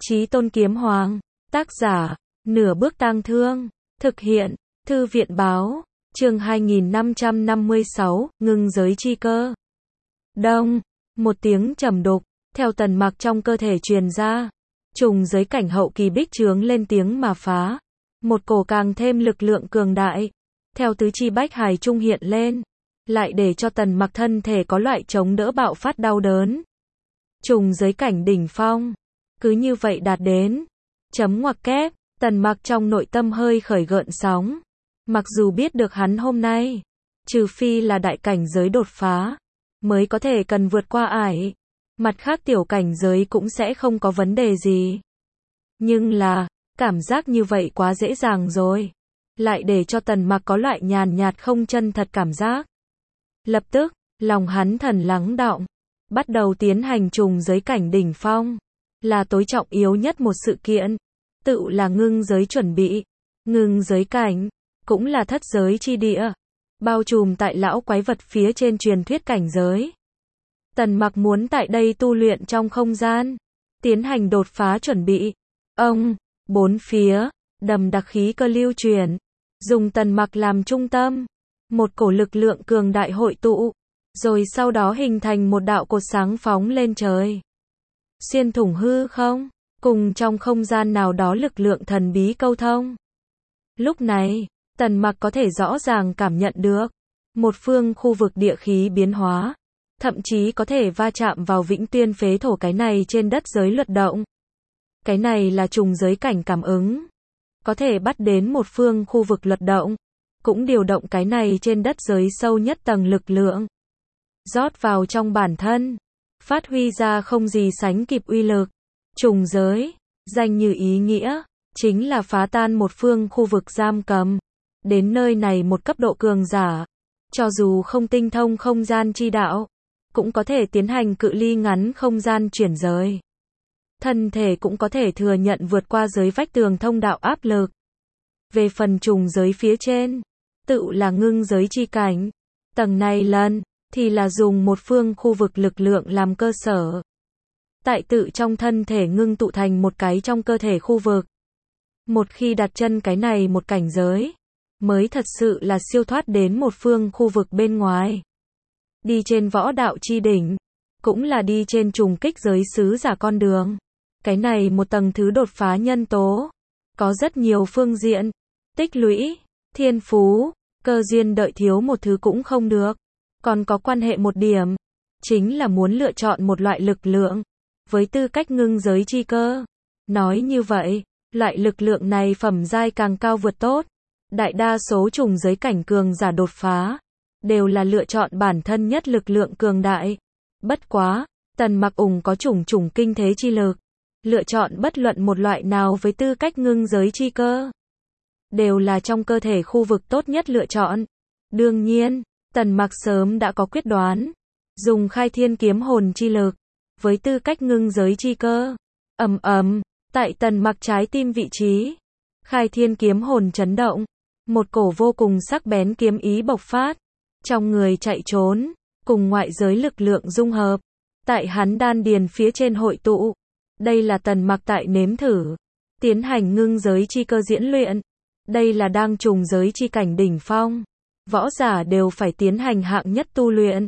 Chí Tôn Kiếm Hoàng. Tác giả, Nửa Bước Tang Thương. Thực hiện, Thư viện Báo. Chương 2556, ngưng giới chi cơ. Đông, một tiếng trầm đục, theo Tần Mặc trong cơ thể truyền ra. Trùng giới cảnh hậu kỳ bích trướng lên tiếng mà phá. Một cổ càng thêm lực lượng cường đại. Theo tứ chi bách hài trung hiện lên. Lại để cho Tần Mặc thân thể có loại chống đỡ bạo phát đau đớn. Trùng giới cảnh đỉnh phong. Cứ như vậy đạt đến. Chấm ngoặc kép, Tần Mặc trong nội tâm hơi khởi gợn sóng. Mặc dù biết được hắn hôm nay, trừ phi là đại cảnh giới đột phá, mới có thể cần vượt qua ải. Mặt khác tiểu cảnh giới cũng sẽ không có vấn đề gì. Nhưng là, cảm giác như vậy quá dễ dàng rồi. Lại để cho Tần Mặc có loại nhàn nhạt không chân thật cảm giác. Lập tức, lòng hắn thần lắng đọng. Bắt đầu tiến hành trùng giới cảnh đỉnh phong. Là tối trọng yếu nhất một sự kiện. Tự là ngưng giới chuẩn bị. Ngưng giới cảnh. Cũng là thất giới chi địa. Bao trùm tại lão quái vật phía trên truyền thuyết cảnh giới. Tần Mặc muốn tại đây tu luyện trong không gian. Tiến hành đột phá chuẩn bị. Ông, bốn phía, đầm đặc khí cơ lưu truyền. Dùng Tần Mặc làm trung tâm. Một cổ lực lượng cường đại hội tụ. Rồi sau đó hình thành một đạo cột sáng phóng lên trời. Xuyên thủng hư không, cùng trong không gian nào đó lực lượng thần bí câu thông. Lúc này, Tần Mặc có thể rõ ràng cảm nhận được một phương khu vực địa khí biến hóa, thậm chí có thể va chạm vào Vĩnh Tuyên phế thổ cái này trên đất giới luật động. Cái này là trùng giới cảnh cảm ứng, có thể bắt đến một phương khu vực luật động, cũng điều động cái này trên đất giới sâu nhất tầng lực lượng, rót vào trong bản thân, phát huy ra không gì sánh kịp uy lực. Trùng giới, danh như ý nghĩa, chính là phá tan một phương khu vực giam cầm. Đến nơi này một cấp độ cường giả, cho dù không tinh thông không gian chi đạo, cũng có thể tiến hành cự ly ngắn không gian chuyển giới. Thân thể cũng có thể thừa nhận vượt qua giới vách tường thông đạo áp lực. Về phần trùng giới phía trên, tự là ngưng giới chi cảnh. Tầng này lần, thì là dùng một phương khu vực lực lượng làm cơ sở. Tại tự trong thân thể ngưng tụ thành một cái trong cơ thể khu vực. Một khi đặt chân cái này một cảnh giới, mới thật sự là siêu thoát đến một phương khu vực bên ngoài. Đi trên võ đạo chi đỉnh, cũng là đi trên trùng kích giới sứ giả con đường. Cái này một tầng thứ đột phá nhân tố. Có rất nhiều phương diện, tích lũy, thiên phú, cơ duyên đợi thiếu một thứ cũng không được. Còn có quan hệ một điểm, chính là muốn lựa chọn một loại lực lượng, với tư cách ngưng giới chi cơ. Nói như vậy, loại lực lượng này phẩm giai càng cao vượt tốt. Đại đa số trùng giới cảnh cường giả đột phá, đều là lựa chọn bản thân nhất lực lượng cường đại. Bất quá, Tần Mặc có chủng kinh thế chi lực. Lựa chọn bất luận một loại nào với tư cách ngưng giới chi cơ. Đều là trong cơ thể khu vực tốt nhất lựa chọn. Đương nhiên, Tần Mặc sớm đã có quyết đoán. Dùng khai thiên kiếm hồn chi lực. Với tư cách ngưng giới chi cơ. Tại Tần Mặc trái tim vị trí. Khai thiên kiếm hồn chấn động. Một cổ vô cùng sắc bén kiếm ý bộc phát. Trong người chạy trốn. Cùng ngoại giới lực lượng dung hợp. Tại hắn đan điền phía trên hội tụ. Đây là Tần Mặc tại nếm thử. Tiến hành ngưng giới chi cơ diễn luyện. Đây là đang trùng giới chi cảnh đỉnh phong. Võ giả đều phải tiến hành hạng nhất tu luyện.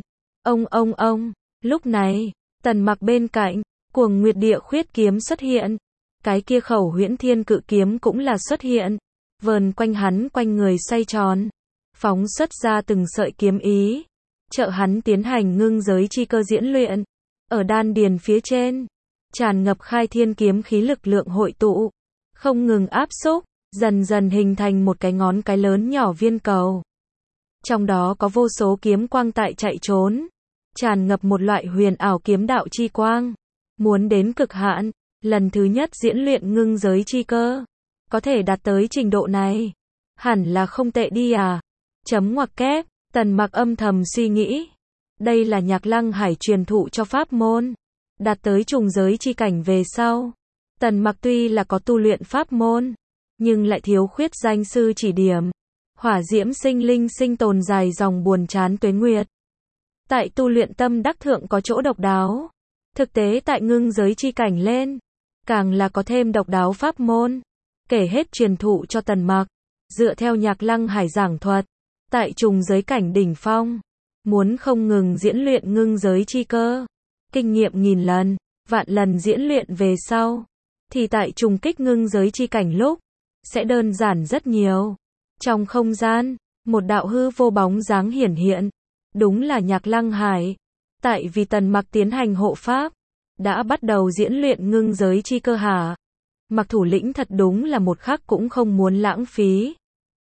Lúc này, Tần Mặc bên cạnh, Cuồng Nguyệt Địa Khuyết kiếm xuất hiện. Cái kia Khẩu Huyễn Thiên Cự kiếm cũng là xuất hiện. Vờn quanh hắn quanh người xoay tròn. Phóng xuất ra từng sợi kiếm ý. Trợ hắn tiến hành ngưng giới chi cơ diễn luyện. Ở đan điền phía trên, tràn ngập khai thiên kiếm khí lực lượng hội tụ. Không ngừng áp xúc, dần dần hình thành một cái ngón cái lớn nhỏ viên cầu. Trong đó có vô số kiếm quang tại chạy trốn. Tràn ngập một loại huyền ảo kiếm đạo chi quang. Muốn đến cực hạn, lần thứ nhất diễn luyện ngưng giới chi cơ. Có thể đạt tới trình độ này. Hẳn là không tệ đi à. Chấm ngoặc kép, Tần Mặc âm thầm suy nghĩ. Đây là Nhạc Lăng Hải truyền thụ cho pháp môn. Đạt tới trùng giới chi cảnh về sau. Tần Mặc tuy là có tu luyện pháp môn, nhưng lại thiếu khuyết danh sư chỉ điểm. Hỏa diễm sinh linh sinh tồn dài dòng buồn chán tuế nguyệt. Tại tu luyện tâm đắc thượng có chỗ độc đáo. Thực tế tại ngưng giới chi cảnh lên, càng là có thêm độc đáo pháp môn, kể hết truyền thụ cho Tần Mặc, dựa theo Nhạc Lăng Hải giảng thuật, tại trùng giới cảnh đỉnh phong, muốn không ngừng diễn luyện ngưng giới chi cơ, kinh nghiệm nghìn lần, vạn lần diễn luyện về sau, thì tại trùng kích ngưng giới chi cảnh lúc, sẽ đơn giản rất nhiều. Trong không gian, một đạo hư vô bóng dáng hiển hiện, đúng là Nhạc Lăng Hải. Tại vì Tần Mặc tiến hành hộ pháp, đã bắt đầu diễn luyện ngưng giới chi cơ hả? Mặc thủ lĩnh thật đúng là một khắc cũng không muốn lãng phí.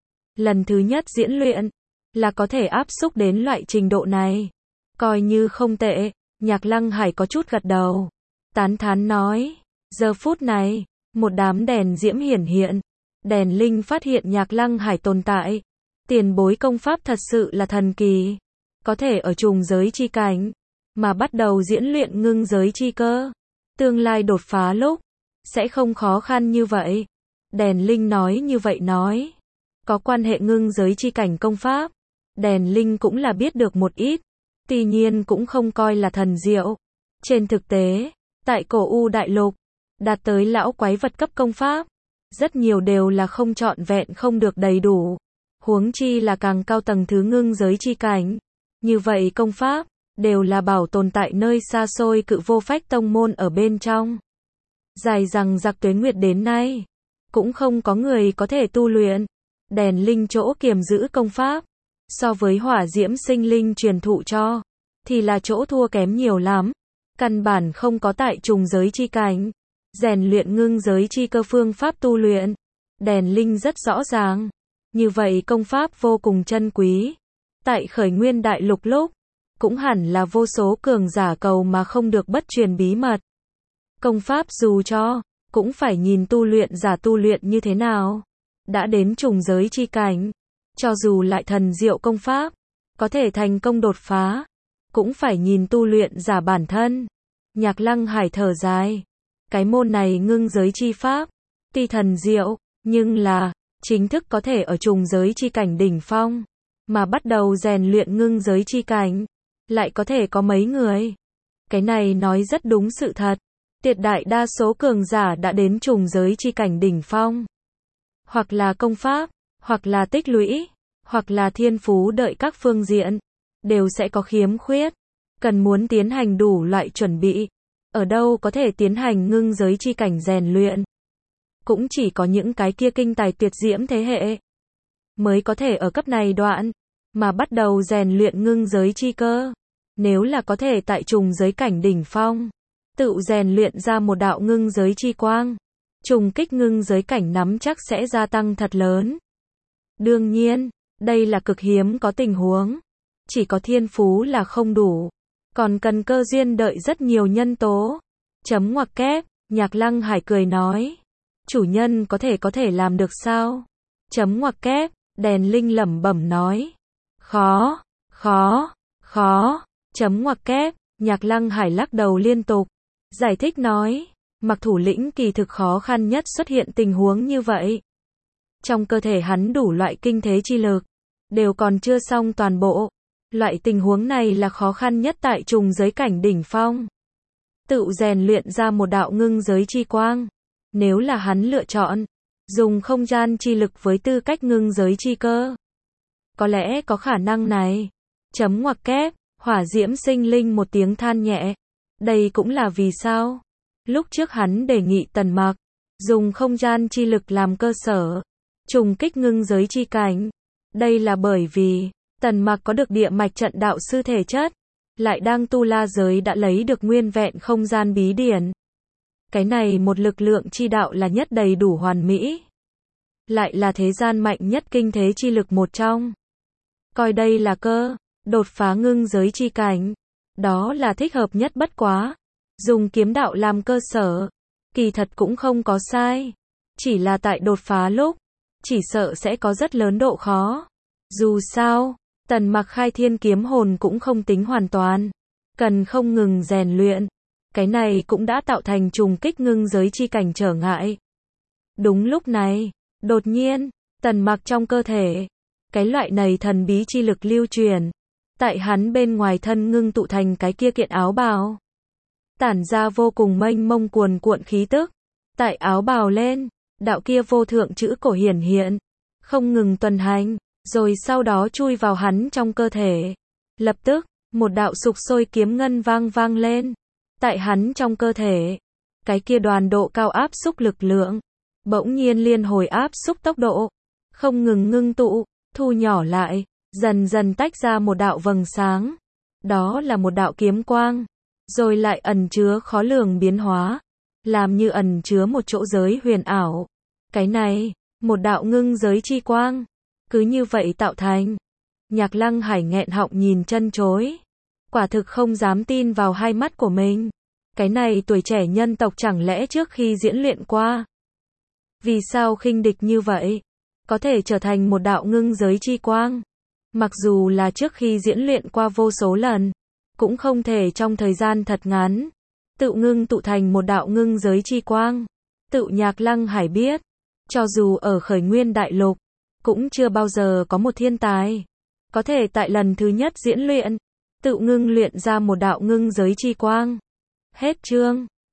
Lần thứ nhất diễn luyện, là có thể áp xúc đến loại trình độ này. Coi như không tệ, Nhạc Lăng Hải có chút gật đầu. Tán thán nói, giờ phút này, một đám đèn diễm hiển hiện. Đèn linh phát hiện Nhạc Lăng Hải tồn tại. Tiền bối công pháp thật sự là thần kỳ. Có thể ở trùng giới chi cảnh, mà bắt đầu diễn luyện ngưng giới chi cơ. Tương lai đột phá lúc, sẽ không khó khăn như vậy. Đèn linh nói như vậy nói. Có quan hệ ngưng giới chi cảnh công pháp. Đèn linh cũng là biết được một ít. Tuy nhiên cũng không coi là thần diệu. Trên thực tế, tại cổ U đại lục, đạt tới lão quái vật cấp công pháp, rất nhiều đều là không trọn vẹn không được đầy đủ. Huống chi là càng cao tầng thứ ngưng giới chi cảnh. Như vậy công pháp, đều là bảo tồn tại nơi xa xôi cự vô phách tông môn ở bên trong. Dài rằng giặc tuế nguyệt đến nay, cũng không có người có thể tu luyện. Đèn linh chỗ kiềm giữ công pháp, so với hỏa diễm sinh linh truyền thụ cho, thì là chỗ thua kém nhiều lắm. Căn bản không có tại trùng giới chi cảnh, rèn luyện ngưng giới chi cơ phương pháp tu luyện. Đèn linh rất rõ ràng, như vậy công pháp vô cùng chân quý. Tại khởi nguyên đại lục lúc, cũng hẳn là vô số cường giả cầu mà không được bất truyền bí mật. Công pháp dù cho, cũng phải nhìn tu luyện giả tu luyện như thế nào. Đã đến trùng giới chi cảnh, cho dù lại thần diệu công pháp, có thể thành công đột phá, cũng phải nhìn tu luyện giả bản thân. Nhạc Lăng Hải thở dài. Cái môn này ngưng giới chi pháp, tuy thần diệu, nhưng là, chính thức có thể ở trùng giới chi cảnh đỉnh phong, mà bắt đầu rèn luyện ngưng giới chi cảnh, lại có thể có mấy người. Cái này nói rất đúng sự thật. Tuyệt đại đa số cường giả đã đến trùng giới chi cảnh đỉnh phong. Hoặc là công pháp, hoặc là tích lũy, hoặc là thiên phú đợi các phương diện, đều sẽ có khiếm khuyết. Cần muốn tiến hành đủ loại chuẩn bị. Ở đâu có thể tiến hành ngưng giới chi cảnh rèn luyện. Cũng chỉ có những cái kia kinh tài tuyệt diễm thế hệ, mới có thể ở cấp này đoạn, mà bắt đầu rèn luyện ngưng giới chi cơ. Nếu là có thể tại trùng giới cảnh đỉnh phong, tự rèn luyện ra một đạo ngưng giới chi quang, trùng kích ngưng giới cảnh nắm chắc sẽ gia tăng thật lớn. Đương nhiên, đây là cực hiếm có tình huống. Chỉ có thiên phú là không đủ, còn cần cơ duyên đợi rất nhiều nhân tố. Chấm ngoặc kép, Nhạc Lăng Hải cười nói. Chủ nhân có thể làm được sao? Chấm ngoặc kép, đèn linh lẩm bẩm nói. Khó, khó, khó, chấm ngoặc kép, Nhạc Lăng Hải lắc đầu liên tục. Giải thích nói, Mặc thủ lĩnh kỳ thực khó khăn nhất xuất hiện tình huống như vậy. Trong cơ thể hắn đủ loại kinh thế chi lực, đều còn chưa xong toàn bộ. Loại tình huống này là khó khăn nhất tại trùng giới cảnh đỉnh phong. Tự rèn luyện ra một đạo ngưng giới chi quang. Nếu là hắn lựa chọn, dùng không gian chi lực với tư cách ngưng giới chi cơ, có lẽ có khả năng này. Chấm ngoặc kép, hỏa diễm sinh linh một tiếng than nhẹ. Đây cũng là vì sao lúc trước hắn đề nghị Tần Mặc dùng không gian chi lực làm cơ sở, trùng kích ngưng giới chi cảnh. Đây là bởi vì Tần Mặc có được địa mạch trận đạo sư thể chất, lại đang tu la giới đã lấy được nguyên vẹn không gian bí điển. Cái này một lực lượng chi đạo là nhất đầy đủ hoàn mỹ, lại là thế gian mạnh nhất kinh thế chi lực một trong. Coi đây là cơ, đột phá ngưng giới chi cảnh, đó là thích hợp nhất bất quá. Dùng kiếm đạo làm cơ sở, kỳ thật cũng không có sai. Chỉ là tại đột phá lúc, chỉ sợ sẽ có rất lớn độ khó. Dù sao, Tần Mặc khai thiên kiếm hồn cũng không tính hoàn toàn, cần không ngừng rèn luyện. Cái này cũng đã tạo thành trùng kích ngưng giới chi cảnh trở ngại. Đúng lúc này, đột nhiên, Tần Mặc trong cơ thể, cái loại này thần bí chi lực lưu truyền, tại hắn bên ngoài thân ngưng tụ thành cái kia kiện áo bào, tản ra vô cùng mênh mông cuồn cuộn khí tức, Tại áo bào lên, đạo kia vô thượng chữ cổ hiển hiện, không ngừng tuần hành, rồi sau đó chui vào hắn trong cơ thể. Lập tức, một đạo sục sôi kiếm ngân vang lên. Tại hắn trong cơ thể, cái kia đoàn độ cao áp xúc lực lượng, bỗng nhiên liên hồi áp xúc tốc độ, không ngừng ngưng tụ, thu nhỏ lại, dần dần tách ra một đạo vầng sáng. Đó là một đạo kiếm quang, rồi lại ẩn chứa khó lường biến hóa, làm như ẩn chứa một chỗ giới huyền ảo. Cái này, một đạo ngưng giới chi quang, cứ như vậy tạo thành. Nhạc Lăng Hải nghẹn họng nhìn chân chối, quả thực không dám tin vào hai mắt của mình. Cái này tuổi trẻ nhân tộc chẳng lẽ trước khi diễn luyện qua, vì sao khinh địch như vậy, có thể trở thành một đạo ngưng giới chi quang. Mặc dù là trước khi diễn luyện qua vô số lần, cũng không thể trong thời gian thật ngắn, tự ngưng tụ thành một đạo ngưng giới chi quang. Tự Nhạc Lăng Hải biết, cho dù ở khởi nguyên đại lục, cũng chưa bao giờ có một thiên tài, có thể tại lần thứ nhất diễn luyện, tự ngưng luyện ra một đạo ngưng giới chi quang. Hết chương.